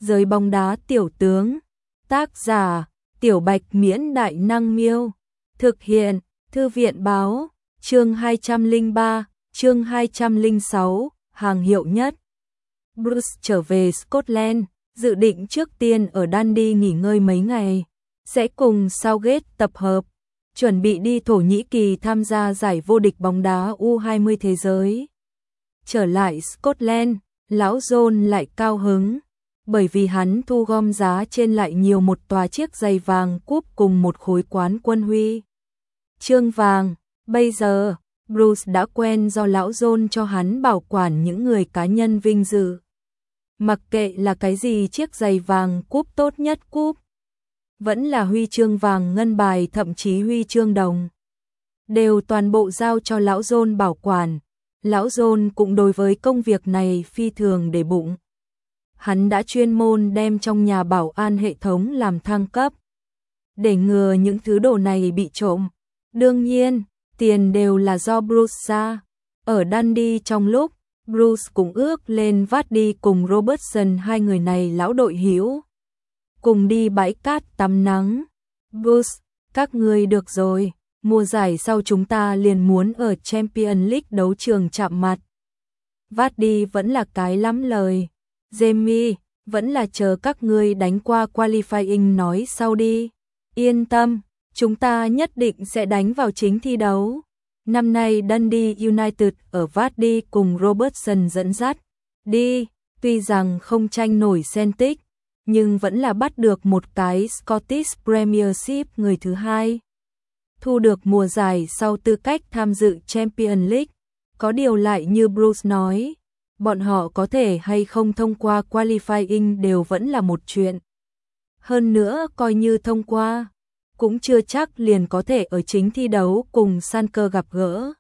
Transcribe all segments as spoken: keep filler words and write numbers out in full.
Giới bóng đá tiểu tướng. Tác giả, Tiểu Bạch Miễn Đại Năng Miêu. Thực hiện, Thư viện Báo. Chương hai trăm lẻ ba, chương hai trăm lẻ sáu, hàng hiệu nhất. Bruce trở về Scotland, dự định trước tiên ở Dundee nghỉ ngơi mấy ngày, sẽ cùng Southgate tập hợp, chuẩn bị đi Thổ Nhĩ Kỳ tham gia giải vô địch bóng đá U hai mươi thế giới. Trở lại Scotland, lão John lại cao hứng, bởi vì hắn thu gom giá trên lại nhiều một tòa chiếc giày vàng cúp cùng một khối quán quân huy chương vàng. Bây giờ, Bruce đã quen do lão John cho hắn bảo quản những người cá nhân vinh dự. Mặc kệ là cái gì, chiếc giày vàng cúp tốt nhất cúp, vẫn là huy chương vàng ngân bài, thậm chí huy chương đồng, đều toàn bộ giao cho lão John bảo quản. Lão John cũng đối với công việc này phi thường để bụng. Hắn đã chuyên môn đem trong nhà bảo an hệ thống làm thăng cấp, để ngừa những thứ đồ này bị trộm. Đương nhiên, tiền đều là do Bruce ra. Ở Dundee trong lúc, Bruce cũng ước lên Vardy cùng Robertson, hai người này lão đội hữu, cùng đi bãi cát tắm nắng. Bruce, các ngươi được rồi, mùa giải sau chúng ta liền muốn ở Champions League đấu trường chạm mặt. Vardy vẫn là cái lắm lời. Jamie, vẫn là chờ các ngươi đánh qua qualifying nói sau đi. Yên tâm, chúng ta nhất định sẽ đánh vào chính thi đấu. Năm nay Dundee United ở Vardy cùng Robertson dẫn dắt đi, tuy rằng không tranh nổi Celtic, nhưng vẫn là bắt được một cái Scottish Premiership người thứ hai, thu được mùa giải sau tư cách tham dự Champions League. Có điều lại như Bruce nói, bọn họ có thể hay không thông qua qualifying đều vẫn là một chuyện. Hơn nữa coi như thông qua, cũng chưa chắc liền có thể ở chính thi đấu cùng Schalke gặp gỡ.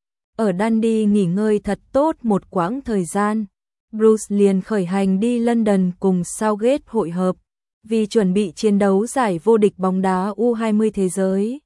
Ở Dundee nghỉ ngơi thật tốt một quãng thời gian, Bruce liền khởi hành đi London cùng Southgate hội hợp, vì chuẩn bị chiến đấu giải vô địch bóng đá U hai mươi thế giới.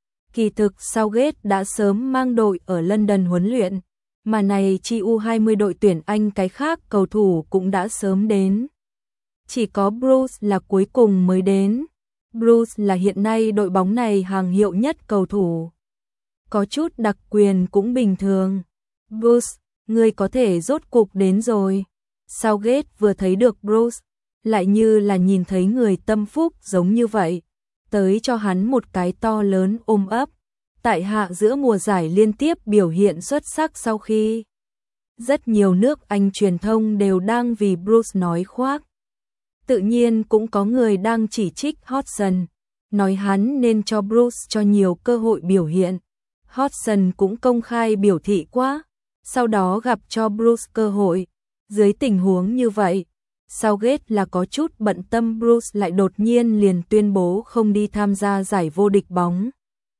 Kỳ thực Southgate đã sớm mang đội ở London huấn luyện, mà này chi U hai mươi đội tuyển Anh cái khác cầu thủ cũng đã sớm đến. Chỉ có Bruce là cuối cùng mới đến. Bruce là hiện nay đội bóng này hàng hiệu nhất cầu thủ. Có chút đặc quyền cũng bình thường. Bruce, ngươi có thể rốt cục đến rồi. Southgate vừa thấy được Bruce, lại như là nhìn thấy người tâm phúc giống như vậy, tới cho hắn một cái to lớn ôm ấp. Tại hạ giữa mùa giải liên tiếp biểu hiện xuất sắc, sau khi rất nhiều nước Anh truyền thông đều đang vì Bruce nói khoác. Tự nhiên cũng có người đang chỉ trích Hodgson, nói hắn nên cho Bruce cho nhiều cơ hội biểu hiện. Hodgson cũng công khai biểu thị quá, sau đó gặp cho Bruce cơ hội. Dưới tình huống như vậy, Southgate là có chút bận tâm Bruce lại đột nhiên liền tuyên bố không đi tham gia giải vô địch bóng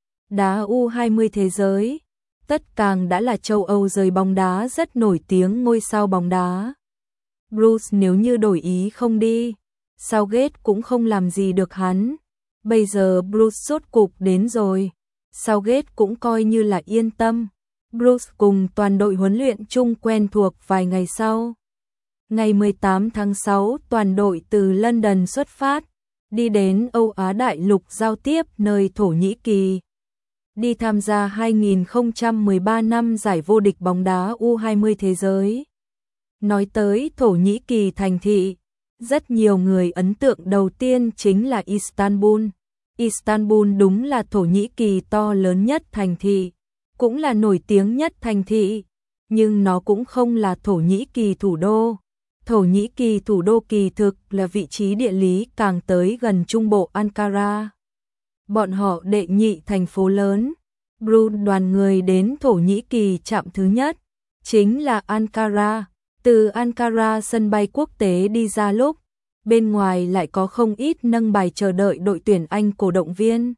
đá U hai mươi thế giới. Tất càng đã là châu Âu giới bóng đá rất nổi tiếng ngôi sao bóng đá. Bruce nếu như đổi ý không đi, Southgate cũng không làm gì được hắn. Bây giờ Bruce rốt cục đến rồi, Southgate cũng coi như là yên tâm. Bruce cùng toàn đội huấn luyện chung quen thuộc vài ngày sau. Ngày mười tám tháng sáu, toàn đội từ London xuất phát, đi đến Âu Á Đại Lục giao tiếp nơi Thổ Nhĩ Kỳ, đi tham gia hai không một ba năm giải vô địch bóng đá U hai mươi thế giới. Nói tới Thổ Nhĩ Kỳ thành thị, rất nhiều người ấn tượng đầu tiên chính là Istanbul. Istanbul đúng là Thổ Nhĩ Kỳ to lớn nhất thành thị, cũng là nổi tiếng nhất thành thị, nhưng nó cũng không là Thổ Nhĩ Kỳ thủ đô. Thổ Nhĩ Kỳ thủ đô kỳ thực là vị trí địa lý càng tới gần trung bộ Ankara. Bọn họ đệ nhị thành phố lớn. Bruce đoàn người đến Thổ Nhĩ Kỳ trạm thứ nhất chính là Ankara. Từ Ankara sân bay quốc tế đi ra lúc, bên ngoài lại có không ít nâng bài chờ đợi đội tuyển Anh cổ động viên.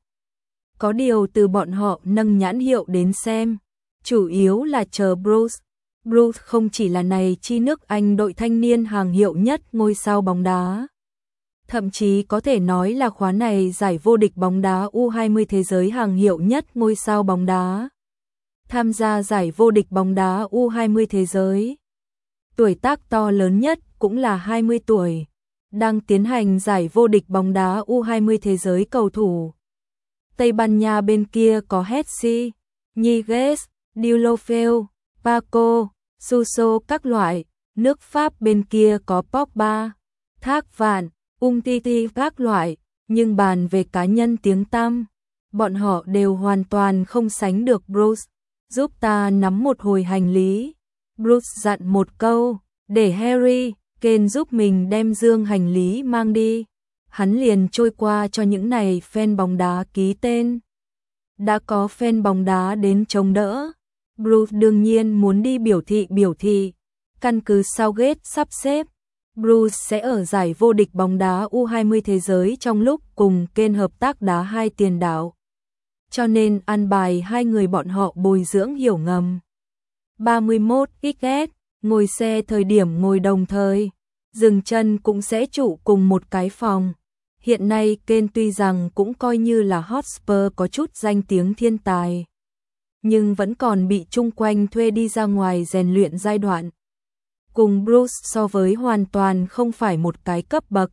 Có điều từ bọn họ nâng nhãn hiệu đến xem, chủ yếu là chờ Bruce. Bruce không chỉ là này chi nước Anh đội thanh niên hàng hiệu nhất ngôi sao bóng đá, thậm chí có thể nói là khóa này giải vô địch bóng đá U hai mươi thế giới hàng hiệu nhất ngôi sao bóng đá. Tham gia giải vô địch bóng đá U hai mươi thế giới, tuổi tác to lớn nhất cũng là hai mươi tuổi. đang tiến hành giải vô địch bóng đá U hai mươi thế giới cầu thủ. Tây Ban Nha bên kia có Messi, Niguez, Deulofeu, Paco, Suso các loại, nước Pháp bên kia có Pogba, Thác Vạn, Umtiti các loại, nhưng bàn về cá nhân tiếng tăm, bọn họ đều hoàn toàn không sánh được Bruce. Giúp ta nắm một hồi hành lý. Bruce dặn một câu, để Harry Kane giúp mình đem dương hành lý mang đi. Hắn liền trôi qua cho những này fan bóng đá ký tên. Đã có fan bóng đá đến chống đỡ. Bruce đương nhiên muốn đi biểu thị biểu thị. Căn cứ Southgate sắp xếp, Bruce sẽ ở giải vô địch bóng đá U hai mươi thế giới trong lúc cùng Kane hợp tác đá hai tiền đạo. Cho nên ăn bài hai người bọn họ bồi dưỡng hiểu ngầm. ba mươi mốt ích ét, ngồi xe thời điểm ngồi đồng thời, dừng chân cũng sẽ trụ cùng một cái phòng. Hiện nay Kane tuy rằng cũng coi như là Hotspur có chút danh tiếng thiên tài, nhưng vẫn còn bị chung quanh thuê đi ra ngoài rèn luyện giai đoạn. Cùng Bruce so với hoàn toàn không phải một cái cấp bậc.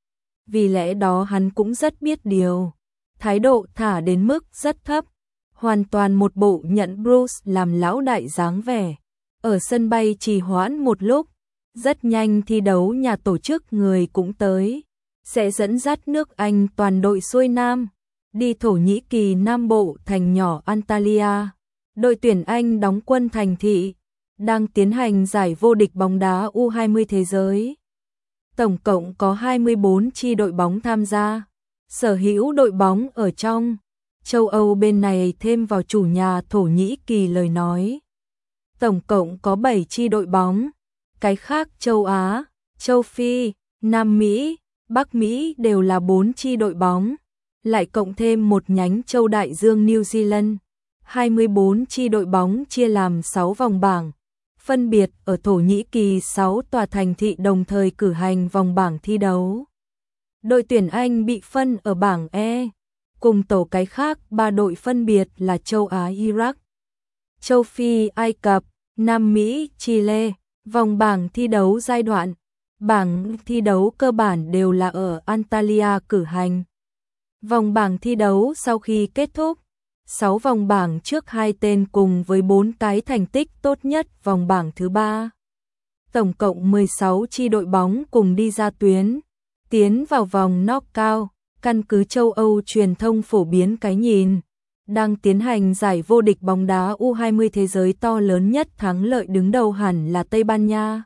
Vì lẽ đó hắn cũng rất biết điều. Thái độ thả đến mức rất thấp, hoàn toàn một bộ nhận Bruce làm lão đại dáng vẻ. Ở sân bay trì hoãn một lúc, rất nhanh thi đấu nhà tổ chức người cũng tới, sẽ dẫn dắt nước Anh toàn đội xuôi Nam, đi Thổ Nhĩ Kỳ Nam Bộ thành nhỏ Antalya. Đội tuyển Anh đóng quân thành thị, đang tiến hành giải vô địch bóng đá U hai mươi thế giới. Tổng cộng có hai mươi bốn chi đội bóng tham gia. Sở hữu đội bóng ở trong châu Âu bên này thêm vào chủ nhà Thổ Nhĩ Kỳ lời nói. Tổng cộng có bảy chi đội bóng, cái khác châu Á, châu Phi, Nam Mỹ, Bắc Mỹ đều là bốn chi đội bóng, lại cộng thêm một nhánh châu Đại Dương New Zealand. hai mươi bốn chi đội bóng chia làm sáu vòng bảng, phân biệt ở Thổ Nhĩ Kỳ sáu tòa thành thị đồng thời cử hành vòng bảng thi đấu. Đội tuyển Anh bị phân ở bảng E, cùng tổ cái khác ba đội phân biệt là châu Á Iraq, châu Phi Ai Cập, Nam Mỹ Chile. Vòng bảng thi đấu giai đoạn, bảng thi đấu cơ bản đều là ở Antalya cử hành. Vòng bảng thi đấu sau khi kết thúc, sáu vòng bảng trước hai tên cùng với bốn cái thành tích tốt nhất vòng bảng thứ ba. Tổng cộng mười sáu chi đội bóng cùng đi ra tuyến, tiến vào vòng knockout. Căn cứ châu Âu truyền thông phổ biến cái nhìn, đang tiến hành giải vô địch bóng đá U hai mươi thế giới to lớn nhất thắng lợi đứng đầu hẳn là Tây Ban Nha.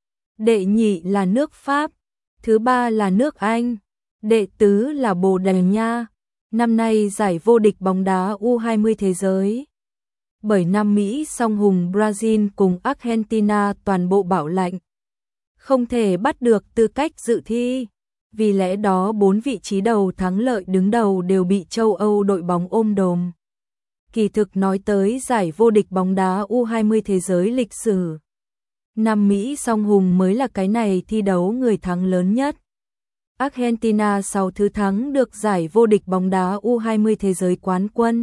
Đệ nhị là nước Pháp, thứ ba là nước Anh, đệ tứ là Bồ Đào Nha. Năm nay giải vô địch bóng đá U hai mươi thế giới, bởi Nam Mỹ song hùng Brazil cùng Argentina toàn bộ bảo lệnh, không thể bắt được tư cách dự thi. Vì lẽ đó bốn vị trí đầu thắng lợi đứng đầu đều bị châu Âu đội bóng ôm đồm. Kỳ thực nói tới giải vô địch bóng đá U hai mươi thế giới lịch sử, Nam Mỹ song hùng mới là cái này thi đấu người thắng lớn nhất. Argentina sau thứ thắng được giải vô địch bóng đá U hai mươi thế giới quán quân.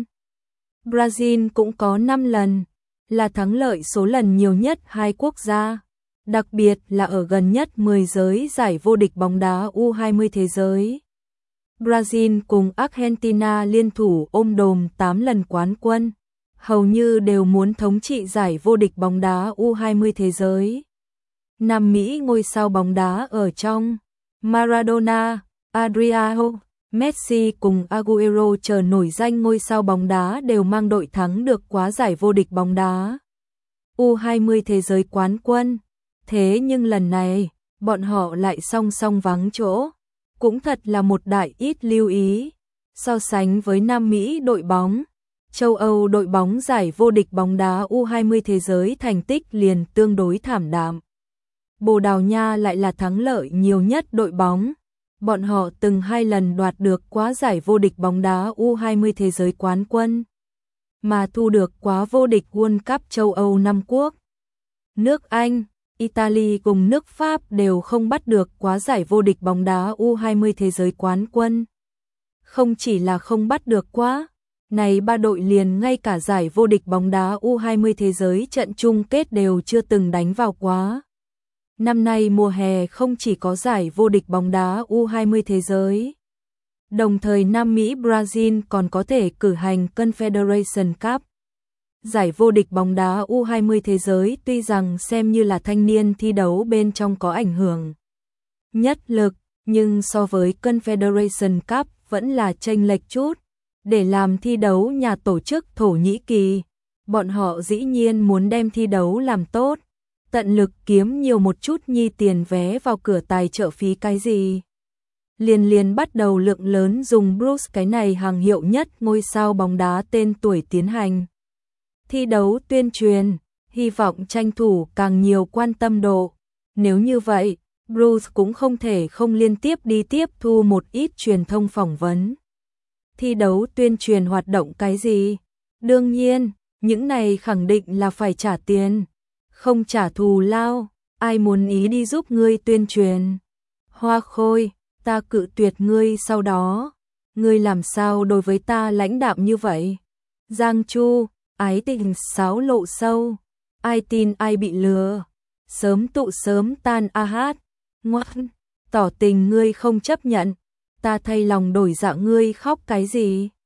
Brazil cũng có năm lần, là thắng lợi số lần nhiều nhất hai quốc gia. Đặc biệt là ở gần nhất mười giới giải vô địch bóng đá U hai mươi thế giới. Brazil cùng Argentina liên thủ ôm đồm tám lần quán quân, hầu như đều muốn thống trị giải vô địch bóng đá U hai mươi thế giới. Nam Mỹ ngôi sao bóng đá ở trong, Maradona, Adriano, Messi cùng Agüero chờ nổi danh ngôi sao bóng đá đều mang đội thắng được quá giải vô địch bóng đá U hai mươi thế giới quán quân. Thế nhưng lần này, bọn họ lại song song vắng chỗ, cũng thật là một đại ít lưu ý. So sánh với Nam Mỹ đội bóng, châu Âu đội bóng giải vô địch bóng đá U hai mươi thế giới thành tích liền tương đối thảm đạm. Bồ Đào Nha lại là thắng lợi nhiều nhất đội bóng, bọn họ từng hai lần đoạt được quá giải vô địch bóng đá U hai mươi thế giới quán quân, mà thu được quá vô địch World Cup châu Âu năm quốc. Nước Anh, Italy cùng nước Pháp đều không bắt được quá giải vô địch bóng đá U hai mươi thế giới quán quân. Không chỉ là không bắt được quá, này ba đội liền ngay cả giải vô địch bóng đá U hai mươi thế giới trận chung kết đều chưa từng đánh vào quá. Năm nay mùa hè không chỉ có giải vô địch bóng đá U hai mươi thế giới, đồng thời Nam Mỹ Brazil còn có thể cử hành Confederation Cup. Giải vô địch bóng đá U hai mươi thế giới tuy rằng xem như là thanh niên thi đấu bên trong có ảnh hưởng nhất lực, nhưng so với Confederation Cup vẫn là chênh lệch chút. Để làm thi đấu nhà tổ chức Thổ Nhĩ Kỳ, bọn họ dĩ nhiên muốn đem thi đấu làm tốt, tận lực kiếm nhiều một chút nhi tiền vé vào cửa tài trợ phí cái gì. Liền liền bắt đầu lượng lớn dùng Bruce cái này hàng hiệu nhất ngôi sao bóng đá tên tuổi tiến hành thi đấu tuyên truyền, hy vọng tranh thủ càng nhiều quan tâm độ. Nếu như vậy, Bruce cũng không thể không liên tiếp đi tiếp thu một ít truyền thông phỏng vấn. Thi đấu tuyên truyền hoạt động cái gì? Đương nhiên, những này khẳng định là phải trả tiền. Không trả thù lao, ai muốn ý đi giúp ngươi tuyên truyền? Hoa Khôi, ta cự tuyệt ngươi sau đó. Ngươi làm sao đối với ta lãnh đạm như vậy? Giang Chu, ái tình sáo lộ sâu. Ai tin ai bị lừa? Sớm tụ sớm tan a hát. Ngoan, tỏ tình ngươi không chấp nhận. Ta thay lòng đổi dạ ngươi khóc cái gì?